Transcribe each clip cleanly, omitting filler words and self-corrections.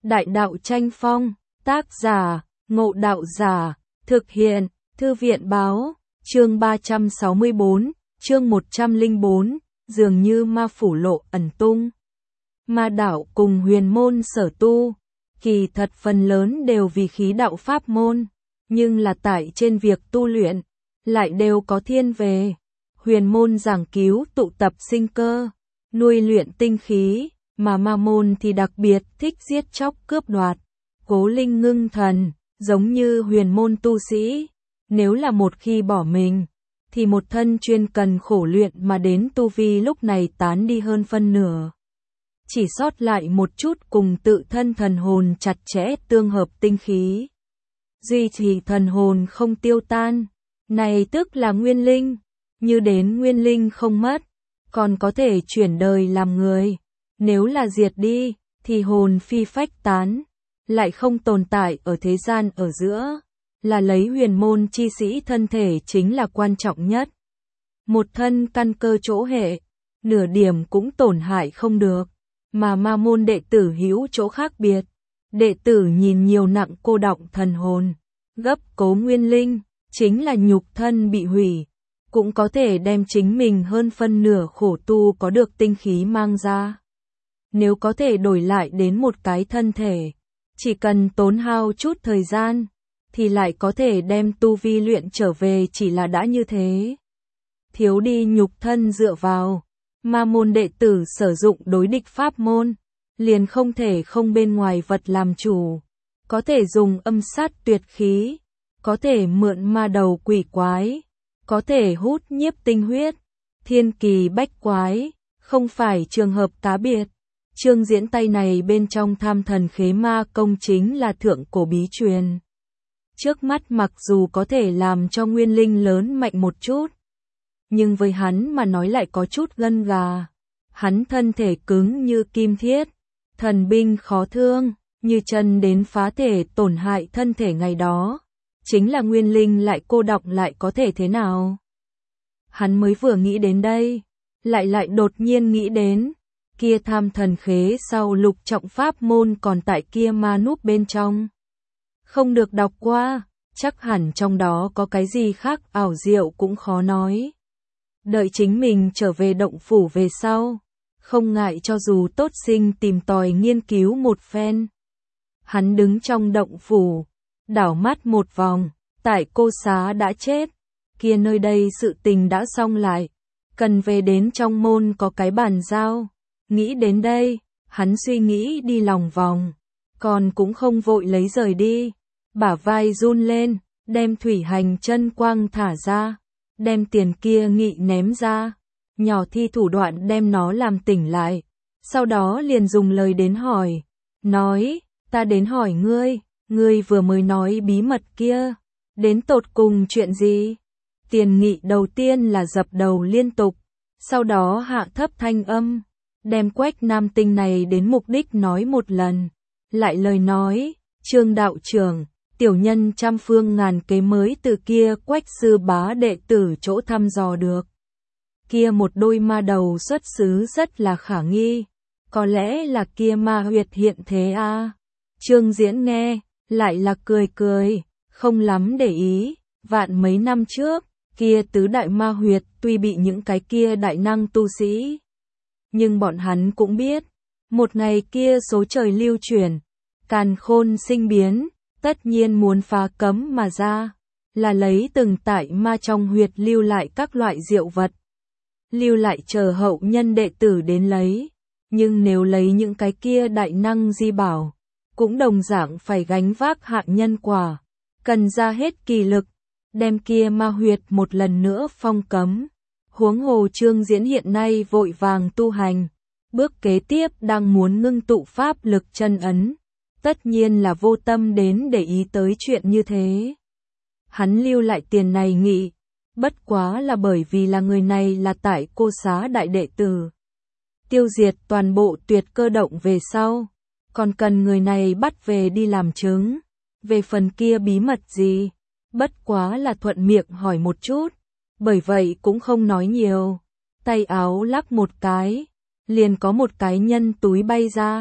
Đại đạo tranh phong, tác giả, Ngộ Đạo Giả, thực hiện, Thư viện báo, chương 364, chương 104, dường như ma phủ lộ ẩn tung. Ma đạo cùng huyền môn sở tu, kỳ thật phần lớn đều vì khí đạo pháp môn, nhưng là tại trên việc tu luyện, lại đều có thiên về. Huyền môn giảng cứu tụ tập sinh cơ, nuôi luyện tinh khí, mà ma môn thì đặc biệt thích giết chóc cướp đoạt, cố linh ngưng thần, giống như huyền môn tu sĩ. Nếu là một khi bỏ mình, thì một thân chuyên cần khổ luyện mà đến tu vi lúc này tán đi hơn phân nửa. Chỉ sót lại một chút cùng tự thân thần hồn chặt chẽ tương hợp tinh khí. Duy trì thần hồn không tiêu tan, này tức là nguyên linh, như đến nguyên linh không mất, còn có thể chuyển đời làm người. Nếu là diệt đi, thì hồn phi phách tán, lại không tồn tại ở thế gian ở giữa, là lấy huyền môn chi sĩ thân thể chính là quan trọng nhất. Một thân căn cơ chỗ hệ, nửa điểm cũng tổn hại không được, mà ma môn đệ tử hữu chỗ khác biệt. Đệ tử nhìn nhiều nặng cô đọng thần hồn, gấp cố nguyên linh, chính là nhục thân bị hủy, cũng có thể đem chính mình hơn phân nửa khổ tu có được tinh khí mang ra. Nếu có thể đổi lại đến một cái thân thể, chỉ cần tốn hao chút thời gian, thì lại có thể đem tu vi luyện trở về, chỉ là đã như thế. Thiếu đi nhục thân dựa vào, ma môn đệ tử sử dụng đối địch pháp môn, liền không thể không bên ngoài vật làm chủ, có thể dùng âm sát tuyệt khí, có thể mượn ma đầu quỷ quái, có thể hút nhiếp tinh huyết, thiên kỳ bách quái, không phải trường hợp cá biệt. Chương diễn tay này bên trong tham thần khế ma công chính là thượng cổ bí truyền. Trước mắt mặc dù có thể làm cho nguyên linh lớn mạnh một chút, nhưng với hắn mà nói lại có chút gân gà. Hắn thân thể cứng như kim thiết, thần binh khó thương, như chân đến phá thể tổn hại thân thể ngày đó. Chính là nguyên linh lại cô đọng lại có thể thế nào? Hắn mới vừa nghĩ đến đây, lại đột nhiên nghĩ đến, kia tham thần khế sau lục trọng pháp môn còn tại kia ma núp bên trong. Không được đọc qua, chắc hẳn trong đó có cái gì khác ảo diệu cũng khó nói. Đợi chính mình trở về động phủ về sau, không ngại cho dù tốt sinh tìm tòi nghiên cứu một phen. Hắn đứng trong động phủ, đảo mắt một vòng, tại cô xá đã chết, kia nơi đây sự tình đã xong lại, cần về đến trong môn có cái bàn giao. Nghĩ đến đây, hắn suy nghĩ đi lòng vòng, còn cũng không vội lấy rời đi, bả vai run lên, đem thủy hành chân quang thả ra, đem tiền kia nghị ném ra, nhỏ thi thủ đoạn đem nó làm tỉnh lại, sau đó liền dùng lời đến hỏi, nói, ta đến hỏi ngươi vừa mới nói bí mật kia, đến tột cùng chuyện gì? Tiền nghị đầu tiên là dập đầu liên tục, sau đó hạ thấp thanh âm, đem Quách Nam Tinh này đến mục đích nói một lần, lại lời nói, Trương đạo trưởng, tiểu nhân trăm phương ngàn kế mới từ kia Quách sư bá đệ tử chỗ thăm dò được. Kia một đôi ma đầu xuất xứ rất là khả nghi, có lẽ là kia ma huyệt hiện thế a. Trương Diễn nghe, lại là cười, không lắm để ý, vạn mấy năm trước, kia tứ đại ma huyệt tuy bị những cái kia đại năng tu sĩ, nhưng bọn hắn cũng biết, một ngày kia số trời lưu chuyển, càn khôn sinh biến, tất nhiên muốn phá cấm mà ra, là lấy từng tại ma trong huyệt lưu lại các loại diệu vật, lưu lại chờ hậu nhân đệ tử đến lấy, nhưng nếu lấy những cái kia đại năng di bảo, cũng đồng dạng phải gánh vác hạ nhân quả, cần ra hết kỳ lực, đem kia ma huyệt một lần nữa phong cấm. Huống hồ Trương Diễn hiện nay vội vàng tu hành, bước kế tiếp đang muốn ngưng tụ pháp lực chân ấn, tất nhiên là vô tâm đến để ý tới chuyện như thế. Hắn lưu lại tiền này nghị, bất quá là bởi vì là người này là tại cô xá đại đệ tử. Tiêu diệt toàn bộ tuyệt cơ động về sau, còn cần người này bắt về đi làm chứng. Về phần kia bí mật gì, bất quá là thuận miệng hỏi một chút, bởi vậy cũng không nói nhiều. Tay áo lắc một cái, liền có một cái nhân túi bay ra,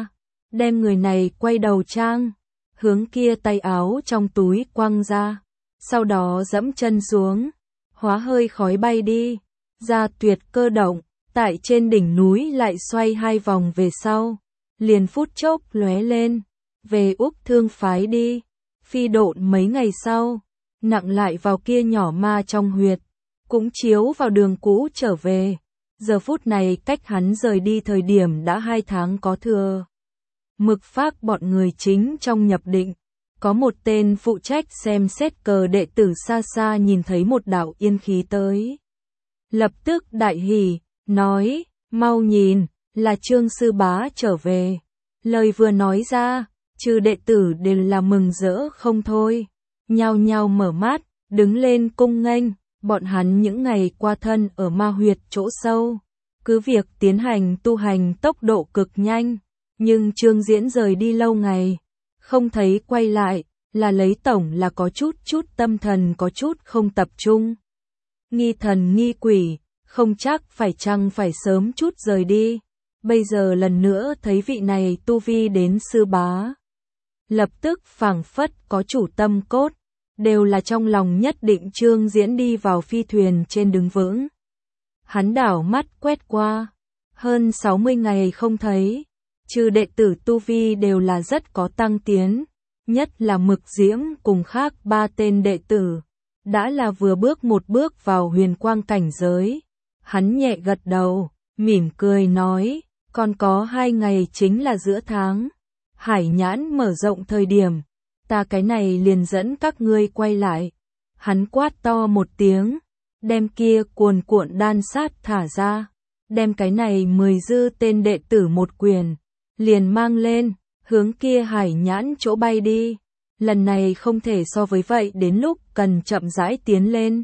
đem người này quay đầu trang, hướng kia tay áo trong túi quăng ra, sau đó dẫm chân xuống, hóa hơi khói bay đi, ra tuyệt cơ động, tại trên đỉnh núi lại xoay 2 vòng về sau, liền phút chốc lóe lên, về Úc Thương phái đi, phi độn mấy ngày sau, nặng lại vào kia nhỏ ma trong huyệt, cũng chiếu vào đường cũ trở về. Giờ phút này cách hắn rời đi thời điểm đã 2 tháng có thừa. Mực phác bọn người chính trong nhập định, có một tên phụ trách xem xét cờ đệ tử xa xa nhìn thấy một đạo yên khí tới. Lập tức đại hỉ, nói, mau nhìn, là Trương sư bá trở về. Lời vừa nói ra, trừ đệ tử đều là mừng rỡ không thôi. Nhao nhao mở mắt, đứng lên cung nghênh, bọn hắn những ngày qua thân ở ma huyệt chỗ sâu. Cứ việc tiến hành tu hành tốc độ cực nhanh, nhưng Trương Diễn rời đi lâu ngày, không thấy quay lại, là lấy tổng là có chút tâm thần có chút không tập trung. Nghi thần nghi quỷ, không chắc phải chăng phải sớm chút rời đi. Bây giờ lần nữa thấy vị này tu vi đến sư bá. Lập tức phảng phất có chủ tâm cốt, đều là trong lòng nhất định Trương Diễn đi vào phi thuyền trên đứng vững. Hắn đảo mắt quét qua, hơn 60 ngày không thấy, trừ đệ tử tu vi đều là rất có tăng tiến, nhất là Mực Diễm cùng khác 3 tên đệ tử, đã là vừa bước một bước vào huyền quang cảnh giới. Hắn nhẹ gật đầu, mỉm cười nói, còn có 2 ngày chính là giữa tháng, hải nhãn mở rộng thời điểm, ta cái này liền dẫn các ngươi quay lại. Hắn quát to một tiếng, đem kia cuồn cuộn đan sát thả ra, đem cái này 10 dư tên đệ tử một quyền, liền mang lên, hướng kia hải nhãn chỗ bay đi. Lần này không thể so với vậy, đến lúc cần chậm rãi tiến lên.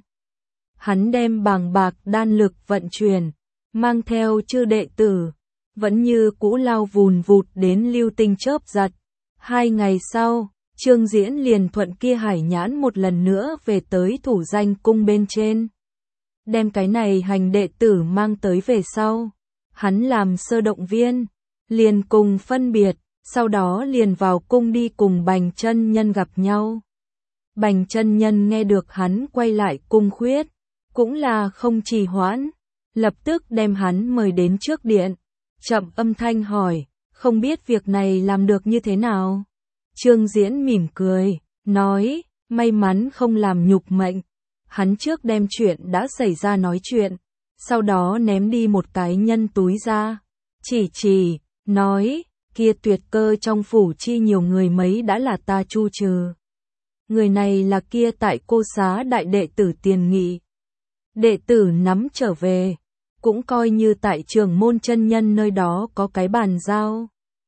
Hắn đem bàng bạc đan lực vận chuyển, mang theo chư đệ tử, vẫn như cũ lao vùn vụt đến lưu tinh chớp giật. 2 ngày sau, Trương Diễn liền thuận kia hải nhãn một lần nữa về tới thủ danh cung bên trên. Đem cái này hành đệ tử mang tới về sau, hắn làm sơ động viên, liền cùng phân biệt, sau đó liền vào cung đi cùng Bành chân nhân gặp nhau. Bành chân nhân nghe được hắn quay lại cung khuyết, cũng là không trì hoãn, lập tức đem hắn mời đến trước điện, chậm âm thanh hỏi, không biết việc này làm được như thế nào? Trương Diễn mỉm cười, nói, may mắn không làm nhục mệnh. Hắn trước đem chuyện đã xảy ra nói chuyện, sau đó ném đi một cái nhân túi ra, chỉ, nói, kia tuyệt cơ trong phủ chi nhiều người mấy đã là ta chu trừ. Người này là kia tại Cô Xá đại đệ tử Tiền Nghị. Đệ tử nắm trở về, cũng coi như tại Trường Môn chân nhân nơi đó có cái bàn giao.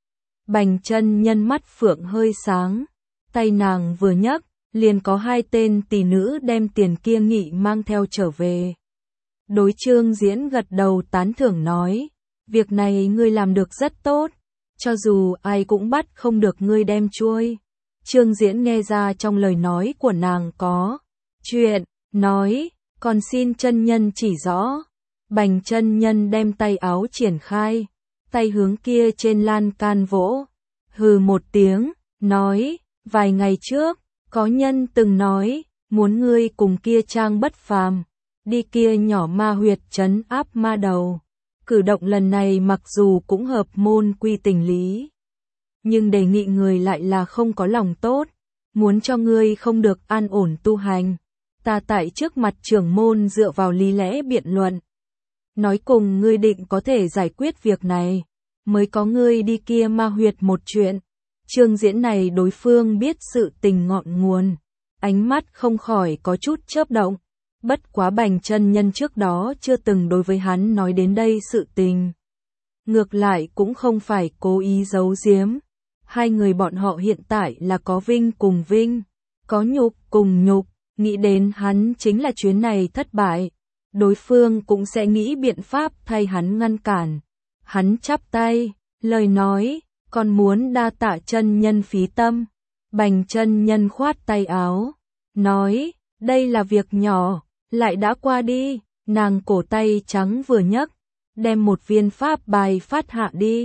Bành chân nhân mắt phượng hơi sáng, tay nàng vừa nhấc, liền có 2 tên tỷ nữ đem tiền kia Nghị mang theo trở về. Đối Trương Diễn gật đầu tán thưởng nói, việc này ngươi làm được rất tốt, cho dù ai cũng bắt không được ngươi đem chuôi. Trương Diễn nghe ra trong lời nói của nàng có chuyện, nói, còn xin chân nhân chỉ rõ. Bành chân nhân đem tay áo triển khai, tay hướng kia trên lan can vỗ, hừ một tiếng, nói, vài ngày trước, có nhân từng nói, muốn ngươi cùng kia Trang Bất Phàm đi kia nhỏ ma huyệt trấn áp ma đầu. Cử động lần này mặc dù cũng hợp môn quy tình lý, nhưng đề nghị người lại là không có lòng tốt, muốn cho ngươi không được an ổn tu hành. Ta tại trước mặt trưởng môn dựa vào lý lẽ biện luận, nói cùng ngươi định có thể giải quyết việc này, mới có ngươi đi kia ma huyệt một chuyện. Trương Diễn này đối phương biết sự tình ngọn nguồn, ánh mắt không khỏi có chút chớp động, bất quá Bành chân nhân trước đó chưa từng đối với hắn nói đến đây sự tình. Ngược lại cũng không phải cố ý giấu giếm, 2 người bọn họ hiện tại là có vinh cùng vinh, có nhục cùng nhục, nghĩ đến hắn chính là chuyến này thất bại, đối phương cũng sẽ nghĩ biện pháp thay hắn ngăn cản. Hắn chắp tay, lời nói, còn muốn đa tạ chân nhân phí tâm. Bành chân nhân khoát tay áo, nói, đây là việc nhỏ, lại đã qua đi. Nàng cổ tay trắng vừa nhấc, đem một viên pháp bài phát hạ đi.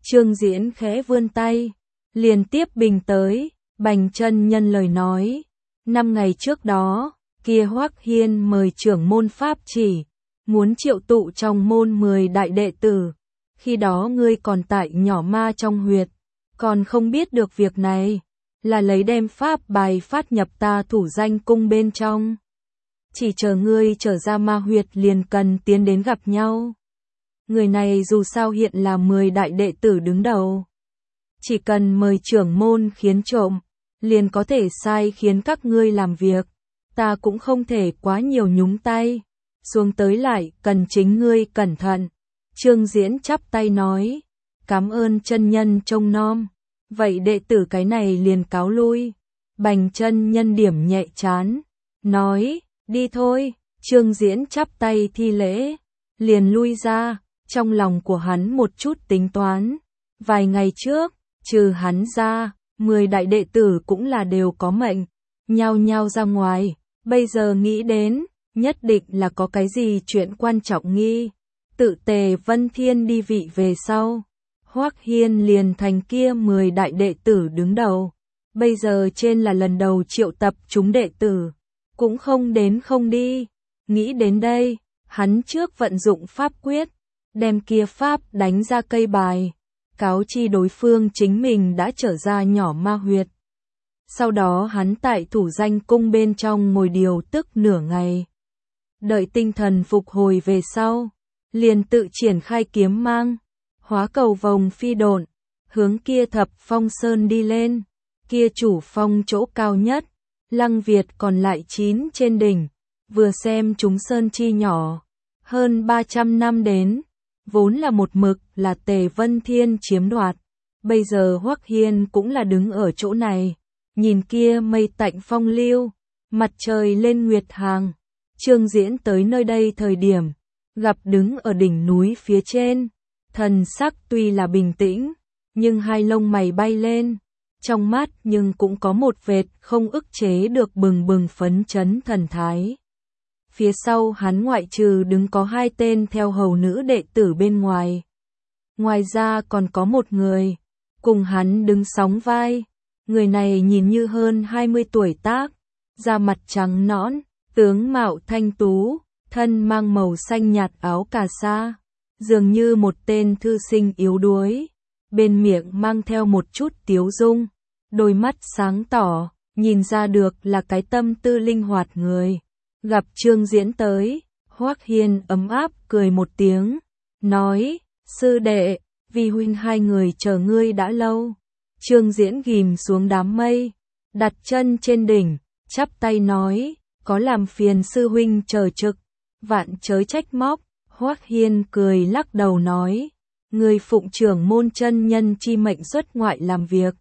Trương Diễn khẽ vươn tay, liền tiếp bình tới, Bành chân nhân lời nói. 5 ngày trước đó, kia Hoắc Hiên mời trưởng môn pháp chỉ, muốn triệu tụ trong môn 10 đại đệ tử. Khi đó ngươi còn tại nhỏ ma trong huyệt, còn không biết được việc này, là lấy đem pháp bài phát nhập ta thủ danh cung bên trong. Chỉ chờ ngươi trở ra ma huyệt liền cần tiến đến gặp nhau. Người này dù sao hiện là 10 đại đệ tử đứng đầu. Chỉ cần mời trưởng môn khiến trộm, liền có thể sai khiến các ngươi làm việc. Ta cũng không thể quá nhiều nhúng tay. Xuống tới lại cần chính ngươi cẩn thận. Trương Diễn chắp tay nói. Cảm ơn chân nhân trông nom. Vậy đệ tử cái này liền cáo lui. Bành chân nhân điểm nhẹ chán. Nói, đi thôi. Trương Diễn chắp tay thi lễ. Liền lui ra. Trong lòng của hắn một chút tính toán. Vài ngày trước, trừ hắn ra, 10 đại đệ tử cũng là đều có mệnh. Nhao nhao ra ngoài. Bây giờ nghĩ đến, nhất định là có cái gì chuyện quan trọng nghi. Tự Tề Vân Thiên đi vị về sau. Hoắc Hiên liền thành kia 10 đại đệ tử đứng đầu. Bây giờ trên là lần đầu triệu tập chúng đệ tử. Cũng không đến không đi. Nghĩ đến đây, hắn trước vận dụng pháp quyết. Đem kia pháp đánh ra cây bài. Cáo chi đối phương chính mình đã trở ra nhỏ ma huyệt. Sau đó hắn tại thủ danh cung bên trong ngồi điều tức nửa ngày. Đợi tinh thần phục hồi về sau, liền tự triển khai kiếm mang, hóa cầu vồng phi độn, hướng kia Thập Phong Sơn đi lên. Kia chủ phong chỗ cao nhất, Lăng Việt còn lại 9 trên đỉnh, vừa xem chúng sơn chi nhỏ, hơn 300 năm đến, vốn là một mực là Tề Vân Thiên chiếm đoạt. Bây giờ Hoắc Hiên cũng là đứng ở chỗ này. Nhìn kia mây tạnh phong lưu, mặt trời lên nguyệt hàng. Trương Diễn tới nơi đây thời điểm, gặp đứng ở đỉnh núi phía trên. Thần sắc tuy là bình tĩnh, nhưng hai lông mày bay lên. Trong mắt nhưng cũng có một vệt không ức chế được bừng bừng phấn chấn thần thái. Phía sau hắn ngoại trừ đứng có 2 tên theo hầu nữ đệ tử bên ngoài. Ngoài ra còn có một người, cùng hắn đứng sóng vai. Người này nhìn như hơn 20 tuổi tác, da mặt trắng nõn, tướng mạo thanh tú, thân mang màu xanh nhạt áo cà sa, dường như một tên thư sinh yếu đuối, bên miệng mang theo một chút tiếu dung, đôi mắt sáng tỏ, nhìn ra được là cái tâm tư linh hoạt người. Gặp Trương Diễn tới, Hoắc Hiên ấm áp cười một tiếng, nói, sư đệ, vi huynh hai người chờ ngươi đã lâu. Trương Diễn ghim xuống đám mây, đặt chân trên đỉnh, chắp tay nói, có làm phiền sư huynh chờ trực, vạn chớ trách móc. Hoắc Hiên cười lắc đầu nói, người phụng trưởng môn chân nhân chi mệnh xuất ngoại làm việc.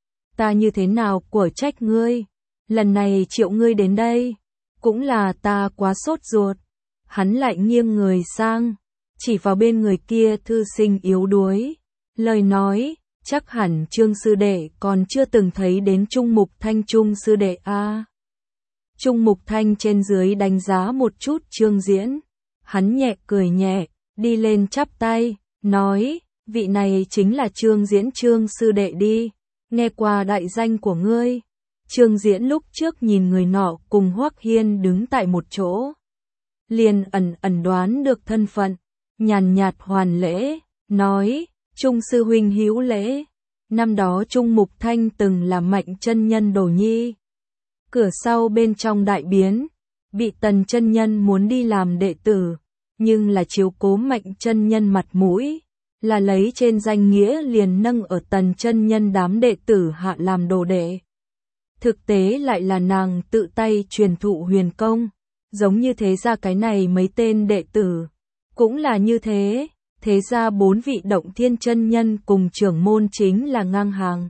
Ta như thế nào của trách ngươi, lần này triệu ngươi đến đây, cũng là ta quá sốt ruột. Hắn lại nghiêng người sang, chỉ vào bên người kia thư sinh yếu đuối, lời nói, chắc hẳn Trương sư đệ còn chưa từng thấy đến Trung Mục Thanh Trung sư đệ a. Trung Mục Thanh trên dưới đánh giá một chút Trương Diễn, hắn nhẹ cười nhẹ, đi lên chắp tay, nói, vị này chính là Trương Diễn Trương sư đệ đi, nghe qua đại danh của ngươi. Trương Diễn lúc trước nhìn người nọ cùng Hoắc Hiên đứng tại một chỗ, liền ẩn đoán được thân phận, nhàn nhạt hoàn lễ, nói, Trung sư huynh hữu lễ. Năm đó Trung Mục Thanh từng là Mạnh chân nhân đồ nhi. Cửa sau bên trong đại biến, bị Tần chân nhân muốn đi làm đệ tử, nhưng là chiếu cố Mạnh chân nhân mặt mũi, là lấy trên danh nghĩa liền nâng ở Tần chân nhân đám đệ tử hạ làm đồ đệ. Thực tế lại là nàng tự tay truyền thụ huyền công, giống như thế ra cái này mấy tên đệ tử, cũng là như thế. Thế ra 4 vị Động Thiên chân nhân cùng trưởng môn chính là ngang hàng.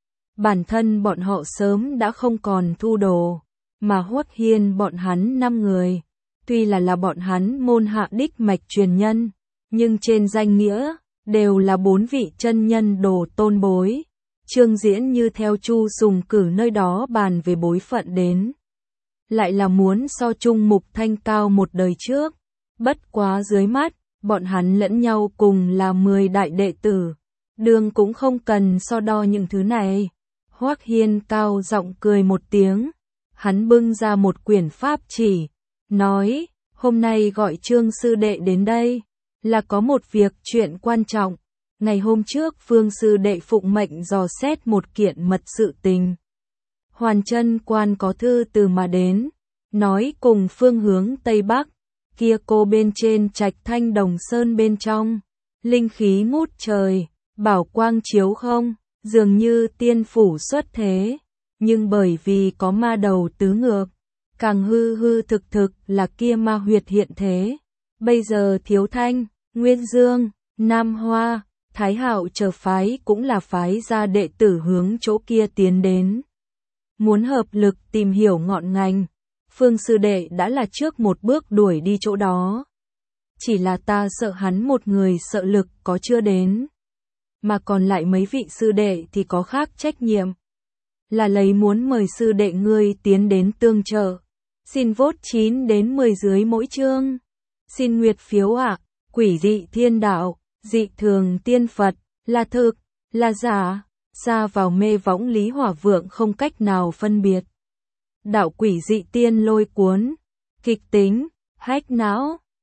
Bản thân bọn họ sớm đã không còn thu đồ, mà Hoắc Hiên bọn hắn 5 người, tuy là bọn hắn môn hạ đích mạch truyền nhân, nhưng trên danh nghĩa đều là 4 vị chân nhân đồ tôn bối. Trương Diễn như theo Chu Sùng Cử nơi đó bàn về bối phận đến, lại là muốn so Trung Mục Thanh cao một đời trước, bất quá dưới mắt bọn hắn lẫn nhau cùng là 10 đại đệ tử, Đường cũng không cần so đo những thứ này. Hoắc Hiên cao giọng cười một tiếng, hắn bưng ra một quyển pháp chỉ, nói, hôm nay gọi Trương sư đệ đến đây, là có một việc chuyện quan trọng. Ngày hôm trước Phương sư đệ phụng mệnh dò xét một kiện mật sự tình. Hoàn Chân quan có thư từ mà đến, nói cùng phương hướng Tây Bắc, kia cô bên trên trạch Thanh Đồng Sơn bên trong, linh khí ngút trời, bảo quang chiếu không, dường như tiên phủ xuất thế, nhưng bởi vì có ma đầu tứ ngược, càng hư hư thực thực là kia ma huyệt hiện thế. Bây giờ Thiếu Thanh, Nguyên Dương, Nam Hoa, Thái Hạo chờ phái cũng là phái ra đệ tử hướng chỗ kia tiến đến. Muốn hợp lực tìm hiểu ngọn ngành, Phương sư đệ đã là trước một bước đuổi đi chỗ đó. Chỉ là ta sợ hắn một người sợ lực có chưa đến, mà còn lại mấy vị sư đệ thì có khác trách nhiệm. Là lấy muốn mời sư đệ ngươi tiến đến tương trợ. Xin vote 9 đến 10 dưới mỗi chương. Xin nguyệt phiếu ạ. Quỷ dị thiên đạo, dị thường tiên Phật, là thực, là giả, xa vào mê võng Lý Hỏa Vượng không cách nào phân biệt. Đạo quỷ dị tiên lôi cuốn, kịch tính, hách não,